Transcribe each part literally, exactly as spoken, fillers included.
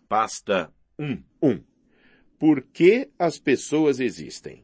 Pasta um. um. Por que as pessoas existem?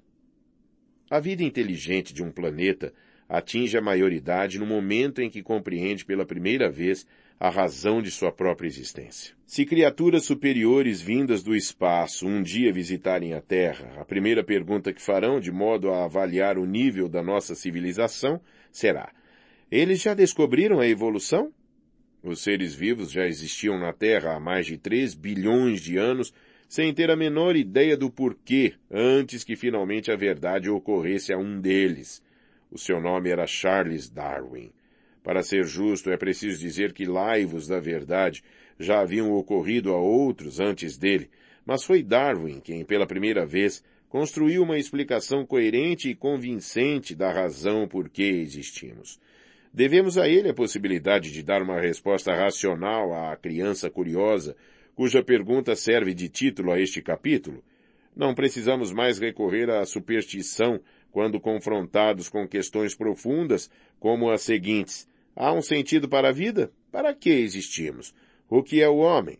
A vida inteligente de um planeta atinge a maioridade no momento em que compreende pela primeira vez a razão de sua própria existência. Se criaturas superiores vindas do espaço um dia visitarem a Terra, a primeira pergunta que farão, de modo a avaliar o nível da nossa civilização, será: eles já descobriram a evolução? Os seres vivos já existiam na Terra há mais de três bilhões de anos, sem ter a menor ideia do porquê, antes que finalmente a verdade ocorresse a um deles. O seu nome era Charles Darwin. Para ser justo, é preciso dizer que laivos da verdade já haviam ocorrido a outros antes dele, mas foi Darwin quem, pela primeira vez, construiu uma explicação coerente e convincente da razão por que existimos. Devemos a ele a possibilidade de dar uma resposta racional à criança curiosa, cuja pergunta serve de título a este capítulo. Não precisamos mais recorrer à superstição quando confrontados com questões profundas como as seguintes: há um sentido para a vida? Para que existimos? O que é o homem?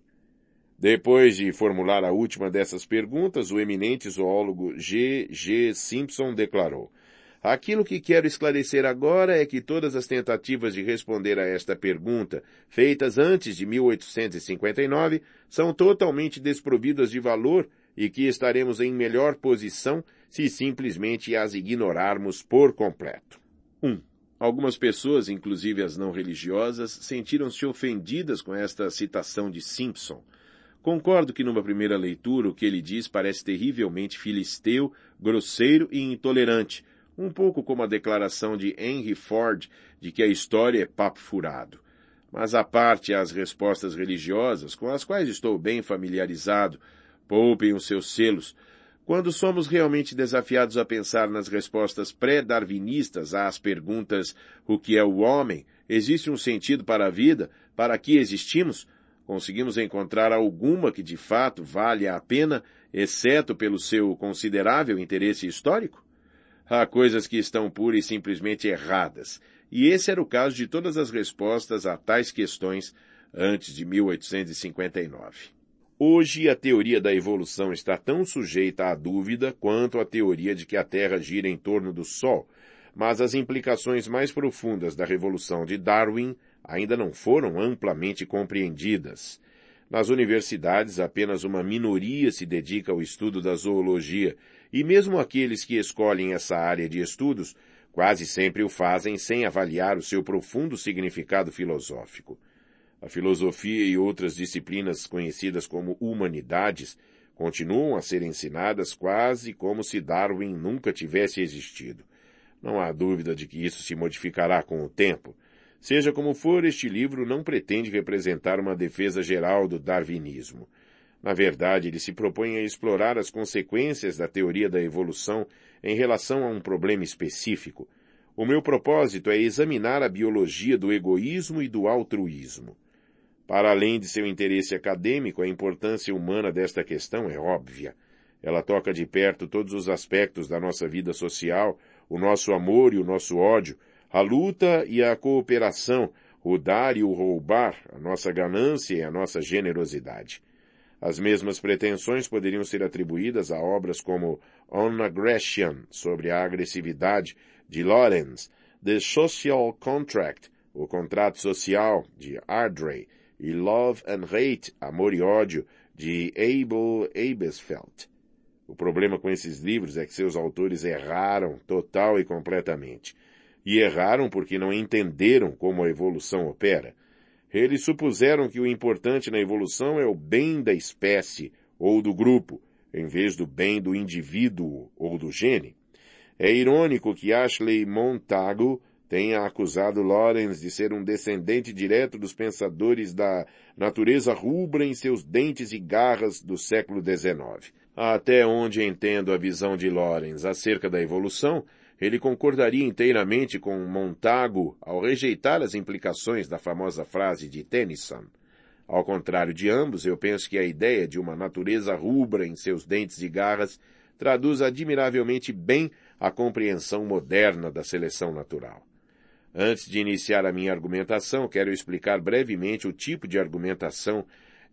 Depois de formular a última dessas perguntas, o eminente zoólogo G G Simpson declarou: aquilo que quero esclarecer agora é que todas as tentativas de responder a esta pergunta, feitas antes de mil oitocentos e cinquenta e nove, são totalmente desprovidas de valor e que estaremos em melhor posição se simplesmente as ignorarmos por completo. um. Algumas pessoas, inclusive as não religiosas, sentiram-se ofendidas com esta citação de Simpson. Concordo que numa primeira leitura o que ele diz parece terrivelmente filisteu, grosseiro e intolerante, um pouco como a declaração de Henry Ford de que a história é papo furado. Mas à parte as respostas religiosas, com as quais estou bem familiarizado, poupem os seus selos. Quando somos realmente desafiados a pensar nas respostas pré-darwinistas às perguntas: o que é o homem? Existe um sentido para a vida? Para que existimos? Conseguimos encontrar alguma que de fato valha a pena, exceto pelo seu considerável interesse histórico? Há coisas que estão pura e simplesmente erradas, e esse era o caso de todas as respostas a tais questões antes de mil oitocentos e cinquenta e nove. Hoje, a teoria da evolução está tão sujeita à dúvida quanto a teoria de que a Terra gira em torno do Sol, mas as implicações mais profundas da revolução de Darwin ainda não foram amplamente compreendidas. Nas universidades, apenas uma minoria se dedica ao estudo da zoologia, e mesmo aqueles que escolhem essa área de estudos quase sempre o fazem sem avaliar o seu profundo significado filosófico. A filosofia e outras disciplinas conhecidas como humanidades continuam a ser ensinadas quase como se Darwin nunca tivesse existido. Não há dúvida de que isso se modificará com o tempo. Seja como for, este livro não pretende representar uma defesa geral do darwinismo. Na verdade, ele se propõe a explorar as consequências da teoria da evolução em relação a um problema específico. O meu propósito é examinar a biologia do egoísmo e do altruísmo. Para além de seu interesse acadêmico, a importância humana desta questão é óbvia. Ela toca de perto todos os aspectos da nossa vida social, o nosso amor e o nosso ódio, a luta e a cooperação, o dar e o roubar, a nossa ganância e a nossa generosidade. As mesmas pretensões poderiam ser atribuídas a obras como On Aggression, sobre a agressividade, de Lawrence, The Social Contract, o Contrato Social, de Ardrey, e Love and Hate, Amor e Ódio, de Abel Abesfeld. O problema com esses livros é que seus autores erraram total e completamente. E erraram porque não entenderam como a evolução opera. Eles supuseram que o importante na evolução é o bem da espécie ou do grupo, em vez do bem do indivíduo ou do gene. É irônico que Ashley Montagu tenha acusado Lawrence de ser um descendente direto dos pensadores da natureza rubra em seus dentes e garras do século dezenove. Até onde entendo a visão de Lawrence acerca da evolução, ele concordaria inteiramente com Montagu ao rejeitar as implicações da famosa frase de Tennyson. Ao contrário de ambos, eu penso que a ideia de uma natureza rubra em seus dentes e garras traduz admiravelmente bem a compreensão moderna da seleção natural. Antes de iniciar a minha argumentação, quero explicar brevemente o tipo de argumentação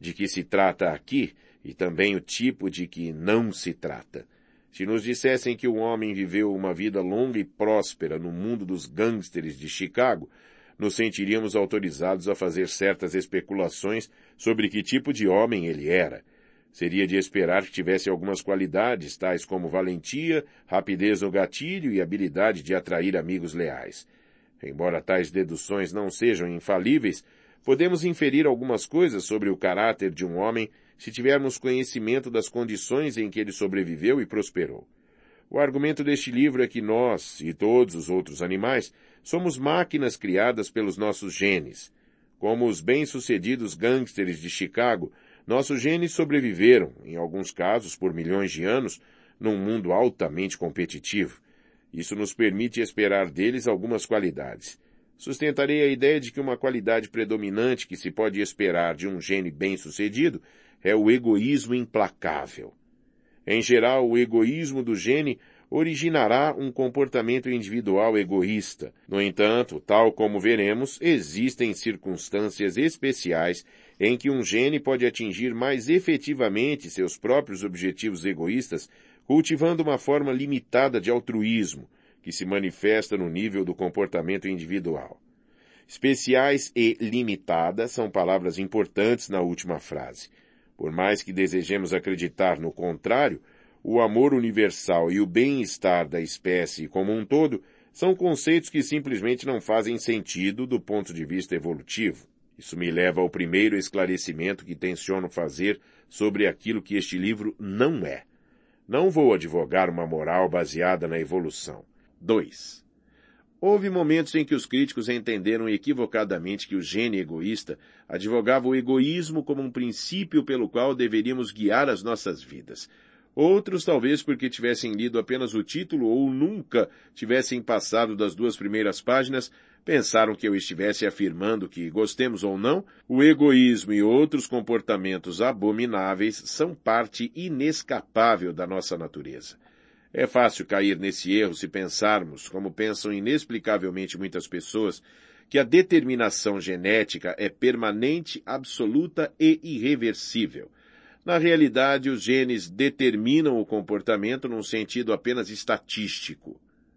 de que se trata aqui e também o tipo de que não se trata. Se nos dissessem que o homem viveu uma vida longa e próspera no mundo dos gangsters de Chicago, nos sentiríamos autorizados a fazer certas especulações sobre que tipo de homem ele era. Seria de esperar que tivesse algumas qualidades, tais como valentia, rapidez no gatilho e habilidade de atrair amigos leais. Embora tais deduções não sejam infalíveis, podemos inferir algumas coisas sobre o caráter de um homem se tivermos conhecimento das condições em que ele sobreviveu e prosperou. O argumento deste livro é que nós, e todos os outros animais, somos máquinas criadas pelos nossos genes. Como os bem-sucedidos gangsters de Chicago, nossos genes sobreviveram, em alguns casos por milhões de anos, num mundo altamente competitivo. Isso nos permite esperar deles algumas qualidades. Sustentarei a ideia de que uma qualidade predominante que se pode esperar de um gene bem-sucedido é o egoísmo implacável. Em geral, o egoísmo do gene originará um comportamento individual egoísta. No entanto, tal como veremos, existem circunstâncias especiais em que um gene pode atingir mais efetivamente seus próprios objetivos egoístas, cultivando uma forma limitada de altruísmo, que se manifesta no nível do comportamento individual. Especiais e limitada são palavras importantes na última frase. Por mais que desejemos acreditar no contrário, o amor universal e o bem-estar da espécie como um todo são conceitos que simplesmente não fazem sentido do ponto de vista evolutivo. Isso me leva ao primeiro esclarecimento que tenciono fazer sobre aquilo que este livro não é. Não vou advogar uma moral baseada na evolução. dois. Houve momentos em que os críticos entenderam equivocadamente que o gene egoísta advogava o egoísmo como um princípio pelo qual deveríamos guiar as nossas vidas. Outros, talvez porque tivessem lido apenas o título ou nunca tivessem passado das duas primeiras páginas, pensaram que eu estivesse afirmando que, gostemos ou não, o egoísmo e outros comportamentos abomináveis são parte inescapável da nossa natureza. É fácil cair nesse erro se pensarmos, como pensam inexplicavelmente muitas pessoas, que a determinação genética é permanente, absoluta e irreversível. Na realidade, os genes determinam o comportamento num sentido apenas estatístico.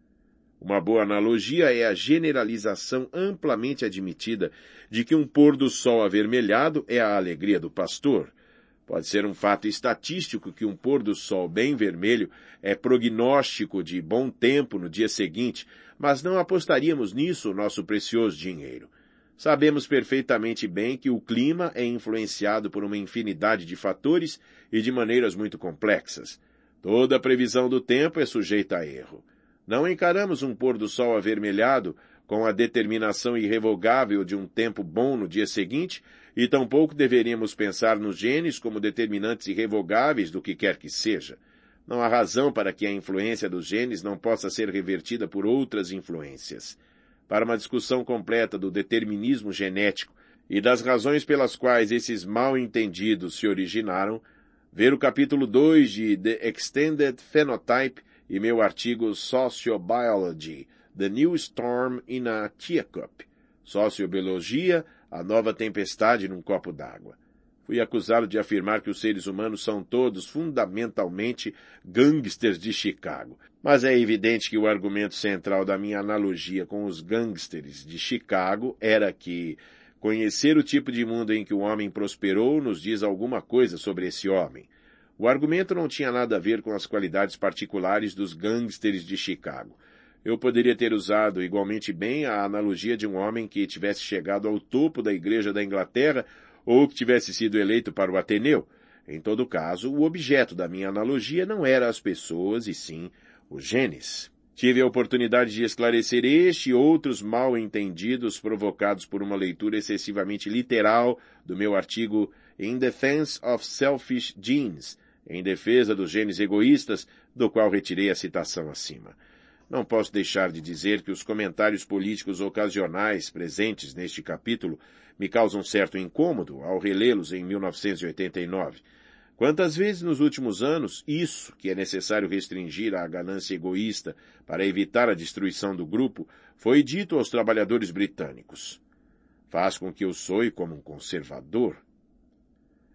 Uma boa analogia é a generalização amplamente admitida de que um pôr do sol avermelhado é a alegria do pastor. Pode ser um fato estatístico que um pôr do sol bem vermelho é prognóstico de bom tempo no dia seguinte, mas não apostaríamos nisso o nosso precioso dinheiro. Sabemos perfeitamente bem que o clima é influenciado por uma infinidade de fatores e de maneiras muito complexas. Toda a previsão do tempo é sujeita a erro. Não encaramos um pôr do sol avermelhado com a determinação irrevogável de um tempo bom no dia seguinte, e tampouco deveríamos pensar nos genes como determinantes irrevogáveis do que quer que seja. Não há razão para que a influência dos genes não possa ser revertida por outras influências. Para uma discussão completa do determinismo genético e das razões pelas quais esses mal-entendidos se originaram, ver o capítulo dois de The Extended Phenotype e meu artigo Sociobiology, The New Storm in a Teacup, Sociobiologia, a nova tempestade num copo d'água. Fui acusado de afirmar que os seres humanos são todos fundamentalmente gangsters de Chicago. Mas é evidente que o argumento central da minha analogia com os gangsters de Chicago era que conhecer o tipo de mundo em que o homem prosperou nos diz alguma coisa sobre esse homem. O argumento não tinha nada a ver com as qualidades particulares dos gangsters de Chicago. Eu poderia ter usado igualmente bem a analogia de um homem que tivesse chegado ao topo da Igreja da Inglaterra ou que tivesse sido eleito para o Ateneu. Em todo caso, o objeto da minha analogia não era as pessoas, e sim os genes. Tive a oportunidade de esclarecer este e outros mal-entendidos provocados por uma leitura excessivamente literal do meu artigo In Defense of Selfish Genes, em defesa dos genes egoístas, do qual retirei a citação acima. Não posso deixar de dizer que os comentários políticos ocasionais presentes neste capítulo me causam certo incômodo ao relê-los em mil novecentos e oitenta e nove. Quantas vezes nos últimos anos isso, que é necessário restringir a ganância egoísta para evitar a destruição do grupo, foi dito aos trabalhadores britânicos? Faz com que eu soe como um conservador.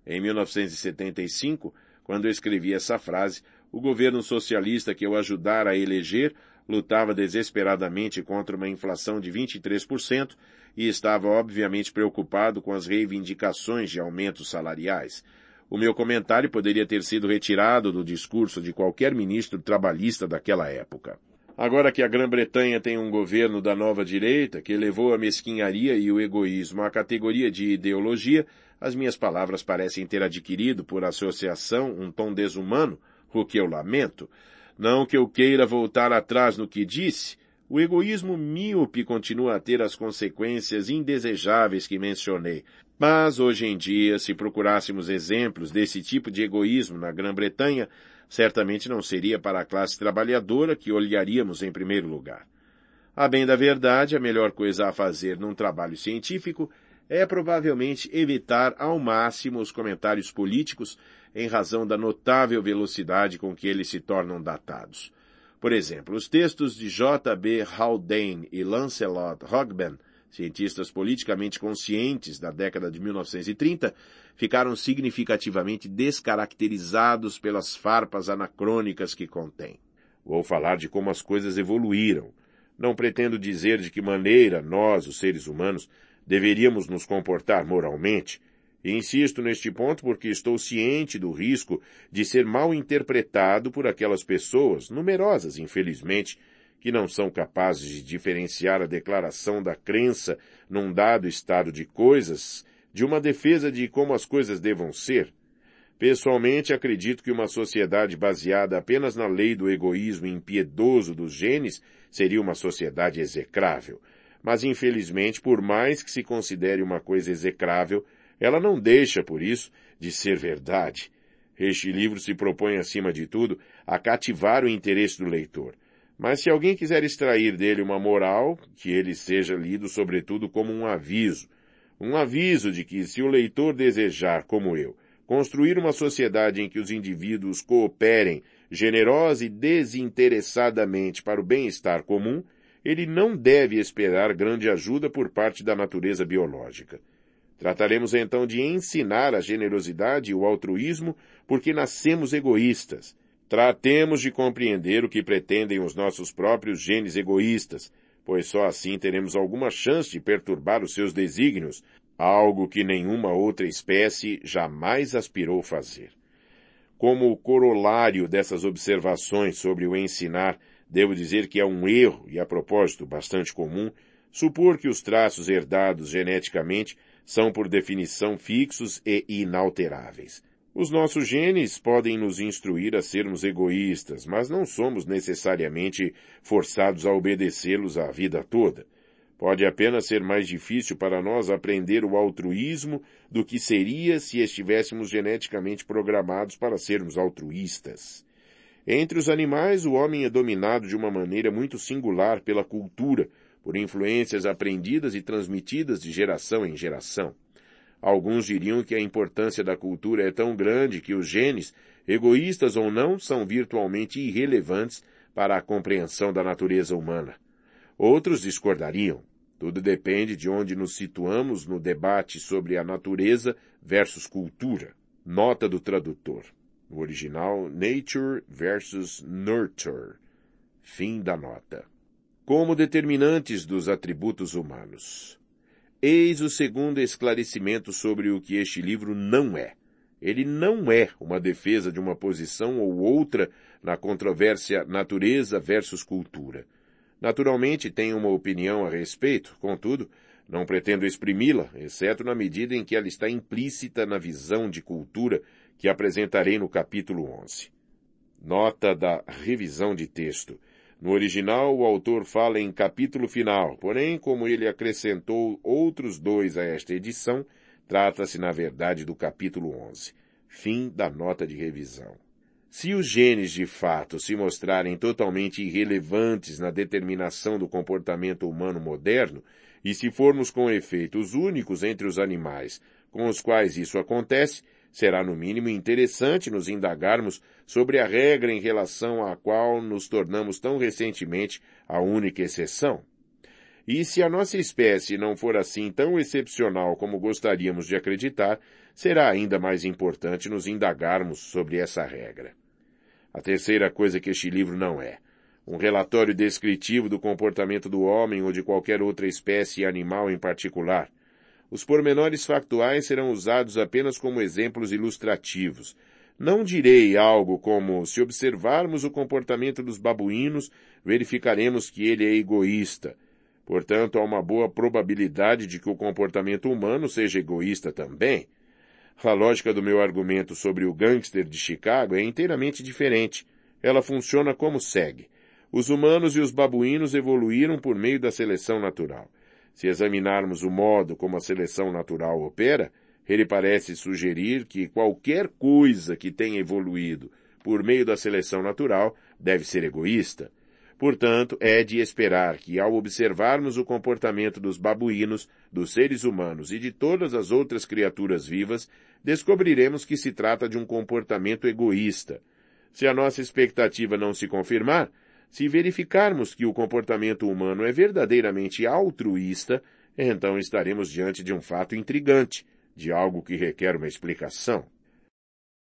Em mil novecentos e setenta e cinco, quando eu escrevi essa frase, o governo socialista que eu ajudara a eleger lutava desesperadamente contra uma inflação de vinte e três por cento e estava obviamente preocupado com as reivindicações de aumentos salariais. O meu comentário poderia ter sido retirado do discurso de qualquer ministro trabalhista daquela época. Agora que a Grã-Bretanha tem um governo da nova direita que elevou a mesquinharia e o egoísmo à categoria de ideologia, as minhas palavras parecem ter adquirido, por associação, um tom desumano, o que eu lamento. Não que eu queira voltar atrás no que disse, o egoísmo míope continua a ter as consequências indesejáveis que mencionei. Mas, hoje em dia, se procurássemos exemplos desse tipo de egoísmo na Grã-Bretanha, certamente não seria para a classe trabalhadora que olharíamos em primeiro lugar. A bem da verdade, a melhor coisa a fazer num trabalho científico é provavelmente evitar ao máximo os comentários políticos em razão da notável velocidade com que eles se tornam datados. Por exemplo, os textos de J B Haldane e Lancelot Hogben, cientistas politicamente conscientes da década de mil novecentos e trinta, ficaram significativamente descaracterizados pelas farpas anacrônicas que contêm. Vou falar de como as coisas evoluíram. Não pretendo dizer de que maneira nós, os seres humanos, deveríamos nos comportar moralmente. E insisto neste ponto porque estou ciente do risco de ser mal interpretado por aquelas pessoas, numerosas, infelizmente, que não são capazes de diferenciar a declaração da crença num dado estado de coisas de uma defesa de como as coisas devam ser. Pessoalmente, acredito que uma sociedade baseada apenas na lei do egoísmo impiedoso dos genes seria uma sociedade execrável. Mas, infelizmente, por mais que se considere uma coisa execrável, ela não deixa, por isso, de ser verdade. Este livro se propõe, acima de tudo, a cativar o interesse do leitor. Mas se alguém quiser extrair dele uma moral, que ele seja lido sobretudo como um aviso. Um aviso de que, se o leitor desejar, como eu, construir uma sociedade em que os indivíduos cooperem generosa e desinteressadamente para o bem-estar comum, ele não deve esperar grande ajuda por parte da natureza biológica. Trataremos então de ensinar a generosidade e o altruísmo porque nascemos egoístas. Tratemos de compreender o que pretendem os nossos próprios genes egoístas, pois só assim teremos alguma chance de perturbar os seus desígnios, algo que nenhuma outra espécie jamais aspirou fazer. Como corolário dessas observações sobre o ensinar, devo dizer que é um erro, e a propósito bastante comum, supor que os traços herdados geneticamente são por definição fixos e inalteráveis. Os nossos genes podem nos instruir a sermos egoístas, mas não somos necessariamente forçados a obedecê-los a vida toda. Pode apenas ser mais difícil para nós aprender o altruísmo do que seria se estivéssemos geneticamente programados para sermos altruístas. Entre os animais, o homem é dominado de uma maneira muito singular pela cultura, por influências aprendidas e transmitidas de geração em geração. Alguns diriam que a importância da cultura é tão grande que os genes, egoístas ou não, são virtualmente irrelevantes para a compreensão da natureza humana. Outros discordariam. Tudo depende de onde nos situamos no debate sobre a natureza versus cultura. Nota do tradutor. No original, Nature versus Nurture. Fim da nota. Como determinantes dos atributos humanos. Eis o segundo esclarecimento sobre o que este livro não é. Ele não é uma defesa de uma posição ou outra na controvérsia natureza versus cultura. Naturalmente tenho uma opinião a respeito, contudo, não pretendo exprimi-la, exceto na medida em que ela está implícita na visão de cultura que apresentarei no capítulo onze. Nota da revisão de texto. No original, o autor fala em capítulo final, porém, como ele acrescentou outros dois a esta edição, trata-se, na verdade, do capítulo onze. Fim da nota de revisão. Se os genes, de fato, se mostrarem totalmente irrelevantes na determinação do comportamento humano moderno, e se formos com efeito os únicos entre os animais com os quais isso acontece, será no mínimo interessante nos indagarmos sobre a regra em relação à qual nos tornamos tão recentemente a única exceção. E se a nossa espécie não for assim tão excepcional como gostaríamos de acreditar, será ainda mais importante nos indagarmos sobre essa regra. A terceira coisa que este livro não é: um relatório descritivo do comportamento do homem ou de qualquer outra espécie animal em particular. Os pormenores factuais serão usados apenas como exemplos ilustrativos. Não direi algo como: se observarmos o comportamento dos babuínos, verificaremos que ele é egoísta. Portanto, há uma boa probabilidade de que o comportamento humano seja egoísta também. A lógica do meu argumento sobre o gangster de Chicago é inteiramente diferente. Ela funciona como segue. Os humanos e os babuínos evoluíram por meio da seleção natural. Se examinarmos o modo como a seleção natural opera, ele parece sugerir que qualquer coisa que tenha evoluído por meio da seleção natural deve ser egoísta. Portanto, é de esperar que, ao observarmos o comportamento dos babuínos, dos seres humanos e de todas as outras criaturas vivas, descobriremos que se trata de um comportamento egoísta. Se a nossa expectativa não se confirmar, se verificarmos que o comportamento humano é verdadeiramente altruísta, então estaremos diante de um fato intrigante, de algo que requer uma explicação.